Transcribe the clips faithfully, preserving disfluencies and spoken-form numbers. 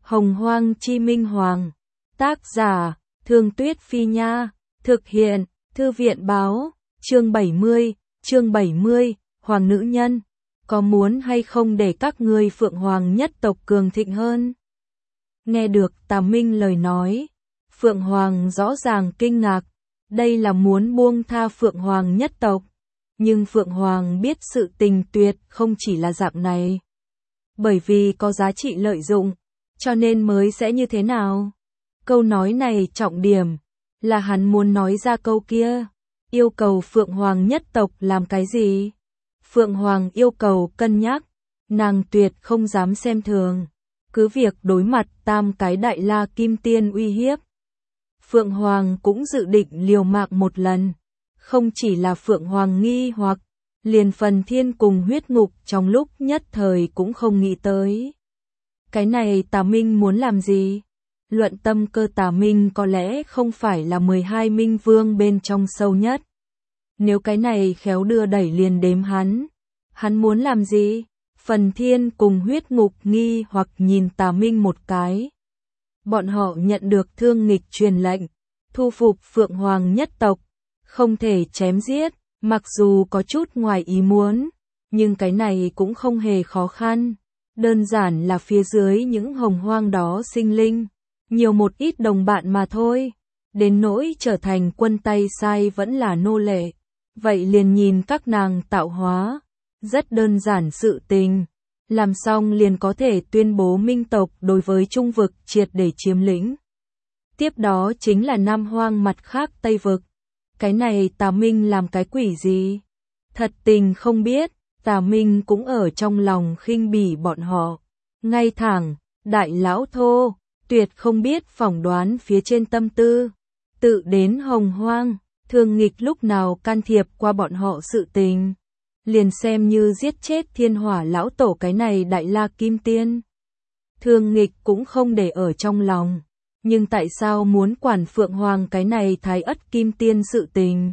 Hồng Hoang Chi Minh Hoàng. Tác giả, Thương Tuyết Phi Nha. Thực hiện, Thư viện Báo. Chương bảy mươi, chương bảy mươi, Hoàng nữ nhân. Có muốn hay không để các ngươi Phượng Hoàng nhất tộc cường thịnh hơn? Nghe được Tà Minh lời nói, Phượng Hoàng rõ ràng kinh ngạc. Đây là muốn buông tha Phượng Hoàng nhất tộc. Nhưng Phượng Hoàng biết sự tình tuyệt không chỉ là dạng này. Bởi vì có giá trị lợi dụng, cho nên mới sẽ như thế nào? Câu nói này trọng điểm, là hắn muốn nói ra câu kia. Yêu cầu Phượng Hoàng nhất tộc làm cái gì? Phượng Hoàng yêu cầu cân nhắc, nàng tuyệt không dám xem thường. Cứ việc đối mặt tam cái đại la kim tiên uy hiếp, Phượng Hoàng cũng dự định liều mạng một lần. Không chỉ là Phượng Hoàng nghi hoặc, liền Phần Thiên cùng Huyết Ngục trong lúc nhất thời cũng không nghĩ tới. Cái này Tà Minh muốn làm gì? Luận tâm cơ Tà Minh có lẽ không phải là mười hai minh vương bên trong sâu nhất. Nếu cái này khéo đưa đẩy liền đếm hắn. Hắn muốn làm gì? Phần Thiên cùng Huyết Ngục nghi hoặc nhìn Tà Minh một cái. Bọn họ nhận được Thương Nghịch truyền lệnh, thu phục Phượng Hoàng nhất tộc, không thể chém giết, mặc dù có chút ngoài ý muốn, nhưng cái này cũng không hề khó khăn. Đơn giản là phía dưới những hồng hoang đó sinh linh, nhiều một ít đồng bạn mà thôi. Đến nỗi trở thành quân tay sai vẫn là nô lệ, vậy liền nhìn các nàng tạo hóa. Rất đơn giản sự tình, làm xong liền có thể tuyên bố minh tộc đối với trung vực triệt để chiếm lĩnh. Tiếp đó chính là Nam Hoang mặt khác Tây vực. Cái này Tà Minh làm cái quỷ gì? Thật tình không biết, Tà Minh cũng ở trong lòng khinh bỉ bọn họ. Ngay thẳng, đại lão thô, tuyệt không biết phỏng đoán phía trên tâm tư. Tự đến Hồng Hoang, Thương Nghịch lúc nào can thiệp qua bọn họ sự tình. Liền xem như giết chết Thiên Hỏa lão tổ cái này đại la kim tiên. Thương Nghịch cũng không để ở trong lòng. Nhưng tại sao muốn quản Phượng Hoàng cái này thái ất kim tiên sự tình?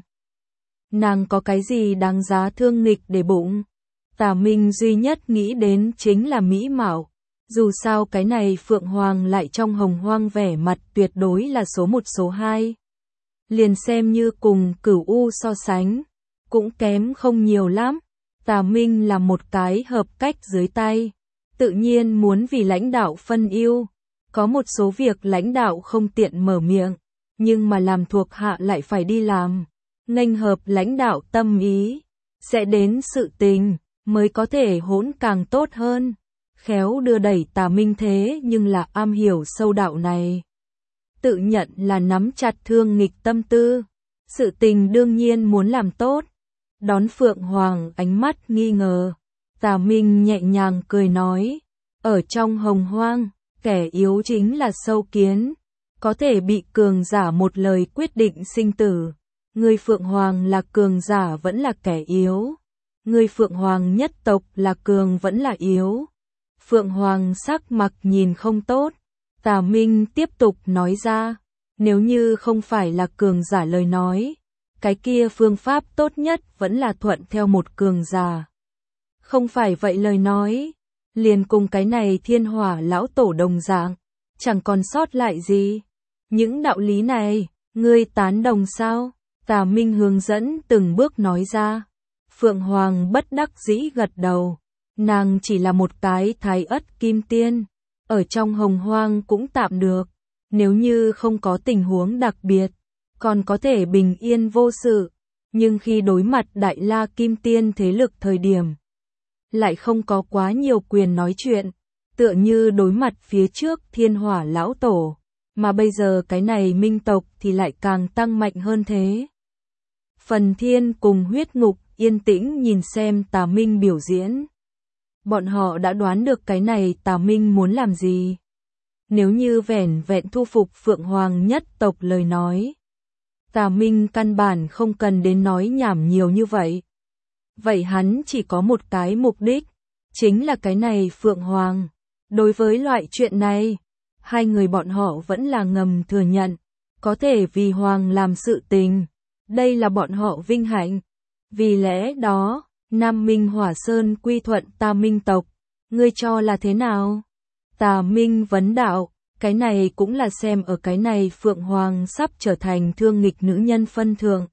Nàng có cái gì đáng giá Thương Nghịch để bụng? Tà Minh duy nhất nghĩ đến chính là mỹ mạo. Dù sao cái này Phượng Hoàng lại trong hồng hoang vẻ mặt tuyệt đối là số một số hai. Liền xem như cùng Cửu U so sánh, cũng kém không nhiều lắm. Tà Minh là một cái hợp cách dưới tay, tự nhiên muốn vì lãnh đạo phân ưu. Có một số việc lãnh đạo không tiện mở miệng, nhưng mà làm thuộc hạ lại phải đi làm. Nghênh hợp lãnh đạo tâm ý, sẽ đến sự tình, mới có thể hỗn càng tốt hơn. Khéo đưa đẩy Tà Minh thế nhưng là am hiểu sâu đạo này. Tự nhận là nắm chặt Thương Nghịch tâm tư, sự tình đương nhiên muốn làm tốt. Đón Phượng Hoàng ánh mắt nghi ngờ, Tà Minh nhẹ nhàng cười nói, ở trong hồng hoang, kẻ yếu chính là sâu kiến, có thể bị cường giả một lời quyết định sinh tử. Người Phượng Hoàng là cường giả vẫn là kẻ yếu. Người Phượng Hoàng nhất tộc là cường vẫn là yếu. Phượng Hoàng sắc mặt nhìn không tốt. Tà Minh tiếp tục nói ra, nếu như không phải là cường giả lời nói, cái kia phương pháp tốt nhất vẫn là thuận theo một cường giả. Không phải vậy lời nói, liền cùng cái này Thiên Hỏa lão tổ đồng dạng, chẳng còn sót lại gì. Những đạo lý này, ngươi tán đồng sao? Tà Minh hướng dẫn từng bước nói ra. Phượng Hoàng bất đắc dĩ gật đầu. Nàng chỉ là một cái thái ất kim tiên, ở trong hồng hoang cũng tạm được. Nếu như không có tình huống đặc biệt, còn có thể bình yên vô sự. Nhưng khi đối mặt đại la kim tiên thế lực thời điểm, lại không có quá nhiều quyền nói chuyện, tựa như đối mặt phía trước Thiên Hỏa lão tổ, mà bây giờ cái này minh tộc thì lại càng tăng mạnh hơn thế. Phần Thiên cùng Huyết Ngục yên tĩnh nhìn xem Tà Minh biểu diễn. Bọn họ đã đoán được cái này Tà Minh muốn làm gì. Nếu như vẻn vẹn thu phục Phượng Hoàng nhất tộc lời nói, Tà Minh căn bản không cần đến nói nhảm nhiều như vậy. Vậy hắn chỉ có một cái mục đích, chính là cái này Phượng Hoàng. Đối với loại chuyện này, hai người bọn họ vẫn là ngầm thừa nhận, có thể vì Hoàng làm sự tình. Đây là bọn họ vinh hạnh. Vì lẽ đó, Nam Minh Hỏa Sơn quy thuận Tà Minh tộc, ngươi cho là thế nào? Tà Minh vấn đạo, cái này cũng là xem ở cái này Phượng Hoàng sắp trở thành thương nghịch nữ nhân phân thượng.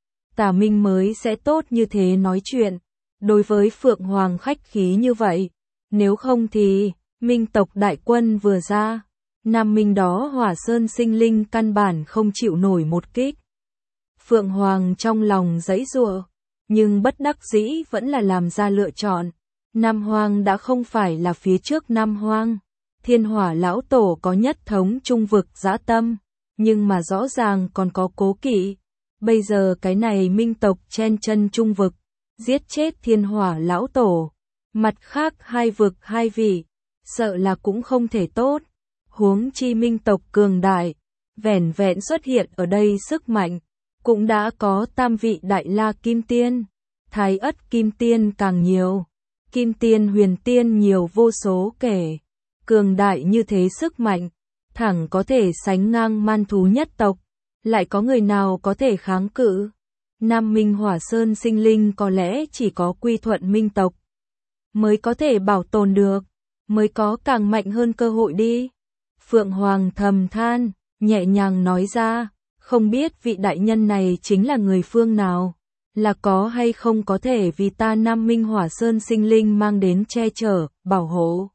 Tà Minh mới sẽ tốt như thế nói chuyện, đối với Phượng Hoàng khách khí như vậy, nếu không thì, Minh tộc đại quân vừa ra, Nam Minh đó Hỏa Sơn sinh linh căn bản không chịu nổi một kích. Phượng Hoàng trong lòng giãy giụa, nhưng bất đắc dĩ vẫn là làm ra lựa chọn. Nam Hoang đã không phải là phía trước Nam Hoang. Thiên Hỏa lão tổ có nhất thống trung vực dã tâm, nhưng mà rõ ràng còn có cố kỵ. Bây giờ cái này Minh tộc chen chân trung vực, giết chết Thiên Hỏa lão tổ. Mặt khác hai vực hai vị, sợ là cũng không thể tốt. Huống chi Minh tộc cường đại, vẻn vẹn xuất hiện ở đây sức mạnh, cũng đã có tam vị đại la kim tiên, thái ất kim tiên càng nhiều, kim tiên huyền tiên nhiều vô số kể. Cường đại như thế sức mạnh, thẳng có thể sánh ngang man thú nhất tộc, lại có người nào có thể kháng cự? Nam Minh Hỏa Sơn sinh linh có lẽ chỉ có quy thuận Minh tộc mới có thể bảo tồn được, mới có càng mạnh hơn cơ hội đi. Phượng Hoàng thầm than, nhẹ nhàng nói ra, không biết vị đại nhân này chính là người phương nào, là có hay không có thể vì ta Nam Minh Hỏa Sơn sinh linh mang đến che chở, bảo hộ.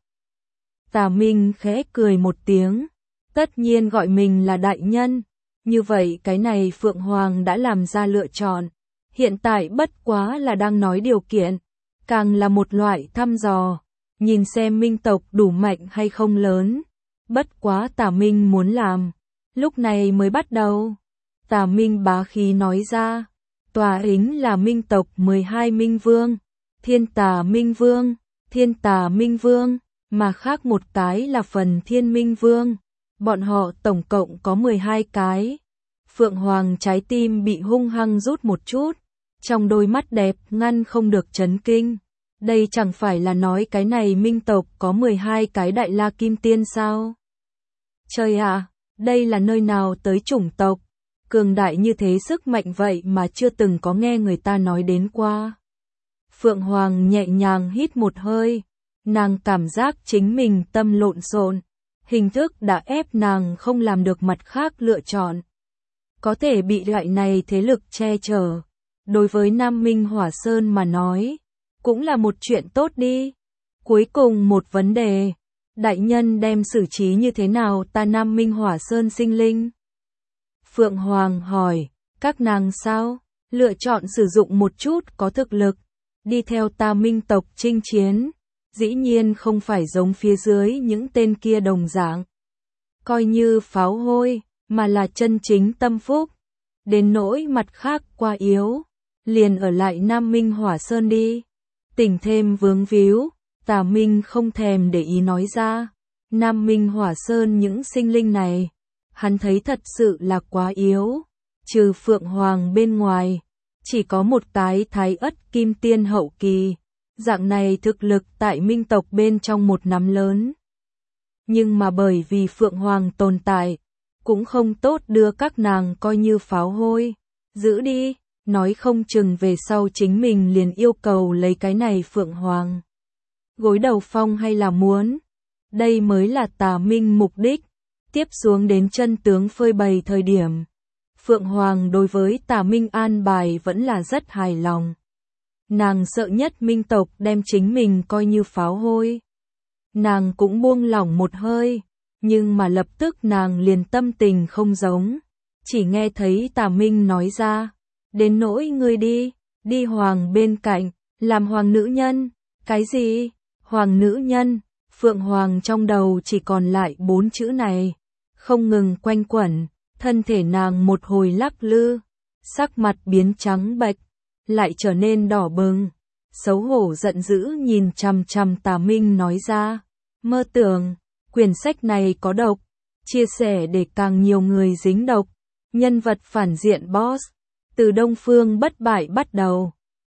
Tà Minh khẽ cười một tiếng, tất nhiên gọi mình là đại nhân, như vậy cái này Phượng Hoàng đã làm ra lựa chọn, hiện tại bất quá là đang nói điều kiện, càng là một loại thăm dò, nhìn xem Minh tộc đủ mạnh hay không lớn, bất quá Tà Minh muốn làm, lúc này mới bắt đầu. Tà Minh bá khí nói ra, tòa ính là Minh tộc mười hai Minh Vương, Thiên Tà Minh Vương, Thiên Tà Minh Vương, mà khác một cái là phần Thiên Minh Vương, bọn họ tổng cộng có mười hai cái. Phượng Hoàng trái tim bị hung hăng rút một chút, trong đôi mắt đẹp ngăn không được chấn kinh. Đây chẳng phải là nói cái này Minh tộc có mười hai cái đại la kim tiên sao? Trời ạ, đây là nơi nào tới chủng tộc? Cường đại như thế sức mạnh vậy mà chưa từng có nghe người ta nói đến qua. Phượng Hoàng nhẹ nhàng hít một hơi, nàng cảm giác chính mình tâm lộn xộn, hình thức đã ép nàng không làm được mặt khác lựa chọn. Có thể bị loại này thế lực che chở, đối với Nam Minh Hỏa Sơn mà nói, cũng là một chuyện tốt đi. Cuối cùng một vấn đề, đại nhân đem xử trí như thế nào ta Nam Minh Hỏa Sơn sinh linh? Phượng Hoàng hỏi, các nàng sao? Lựa chọn sử dụng một chút có thực lực, đi theo ta Minh tộc chinh chiến, dĩ nhiên không phải giống phía dưới những tên kia đồng dạng. Coi như pháo hôi, mà là chân chính tâm phúc. Đến nỗi mặt khác quá yếu, liền ở lại Nam Minh Hỏa Sơn đi. Tỉnh thêm vướng víu, Tà Minh không thèm để ý nói ra. Nam Minh Hỏa Sơn những sinh linh này, hắn thấy thật sự là quá yếu. Trừ Phượng Hoàng bên ngoài, chỉ có một cái thái ất kim tiên hậu kỳ. Dạng này thực lực tại Minh tộc bên trong một nắm lớn. Nhưng mà bởi vì Phượng Hoàng tồn tại, cũng không tốt đưa các nàng coi như pháo hôi. Giữ đi, nói không chừng về sau chính mình liền yêu cầu lấy cái này Phượng Hoàng. Gối đầu phong hay là muốn? Đây mới là Tà Minh mục đích. Tiếp xuống đến chân tướng phơi bày thời điểm. Phượng Hoàng đối với Tà Minh an bài vẫn là rất hài lòng. Nàng sợ nhất Minh tộc đem chính mình coi như pháo hôi. Nàng cũng buông lỏng một hơi, nhưng mà lập tức nàng liền tâm tình không giống. Chỉ nghe thấy Tà Minh nói ra, đến nỗi ngươi đi, đi hoàng bên cạnh, làm hoàng nữ nhân. Cái gì? Hoàng nữ nhân? Phượng Hoàng trong đầu chỉ còn lại bốn chữ này, không ngừng quanh quẩn, thân thể nàng một hồi lắc lư, sắc mặt biến trắng bệch, lại trở nên đỏ bừng, xấu hổ giận dữ nhìn chằm chằm Tà Minh nói ra, mơ tưởng, quyển sách này có độc, chia sẻ để càng nhiều người dính độc, nhân vật phản diện boss, từ Đông Phương bất bại bắt đầu,